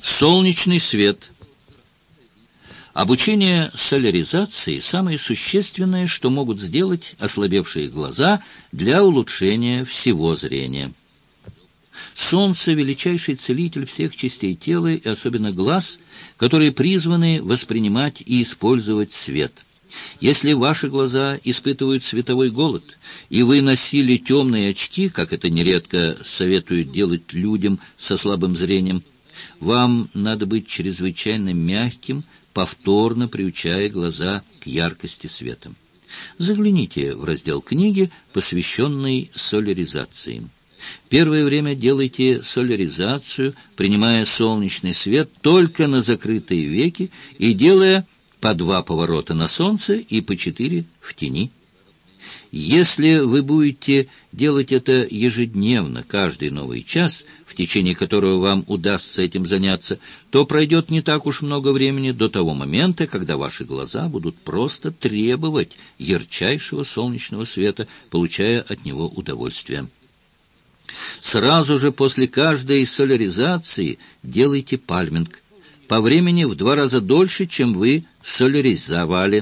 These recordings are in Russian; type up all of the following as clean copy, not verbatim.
Солнечный свет. Обучение соляризации – самое существенное, что могут сделать ослабевшие глаза для улучшения всего зрения. Солнце – величайший целитель всех частей тела и особенно глаз, которые призваны воспринимать и использовать свет. Если ваши глаза испытывают световой голод, и вы носили темные очки, как это нередко советуют делать людям со слабым зрением, вам надо быть чрезвычайно мягким, повторно приучая глаза к яркости света. Загляните в раздел книги, посвященный соляризации. Первое время делайте соляризацию, принимая солнечный свет только на закрытые веки и делая по 2 поворота на солнце и по 4 в тени. Если вы будете делать это ежедневно, каждый новый час, в течение которого вам удастся этим заняться, то пройдет не так уж много времени до того момента, когда ваши глаза будут просто требовать ярчайшего солнечного света, получая от него удовольствие. Сразу же после каждой соляризации делайте пальминг. По времени в 2 раза дольше, чем вы соляризовали.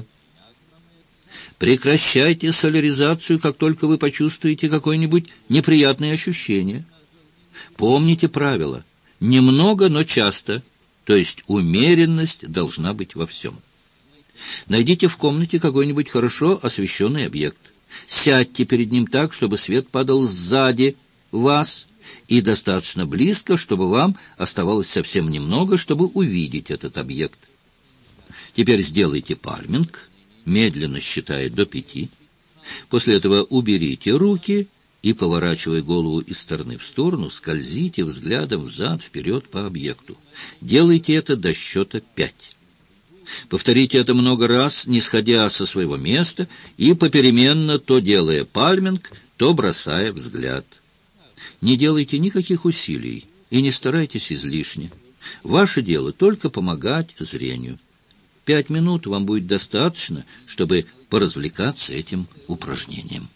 Прекращайте соляризацию, как только вы почувствуете какое-нибудь неприятное ощущение. Помните правило: немного, но часто, то есть умеренность должна быть во всем. Найдите в комнате какой-нибудь хорошо освещенный объект. Сядьте перед ним так, чтобы свет падал сзади вас, и достаточно близко, чтобы вам оставалось совсем немного, чтобы увидеть этот объект. Теперь сделайте пальминг, медленно считая до 5. После этого уберите руки и, поворачивая голову из стороны в сторону, скользите взглядом взад-вперед по объекту. Делайте это до счета 5. Повторите это много раз, не сходя со своего места и попеременно то делая пальминг, то бросая взгляд. Не делайте никаких усилий и не старайтесь излишне. Ваше дело только помогать зрению. 5 минут вам будет достаточно, чтобы поразвлекаться этим упражнением.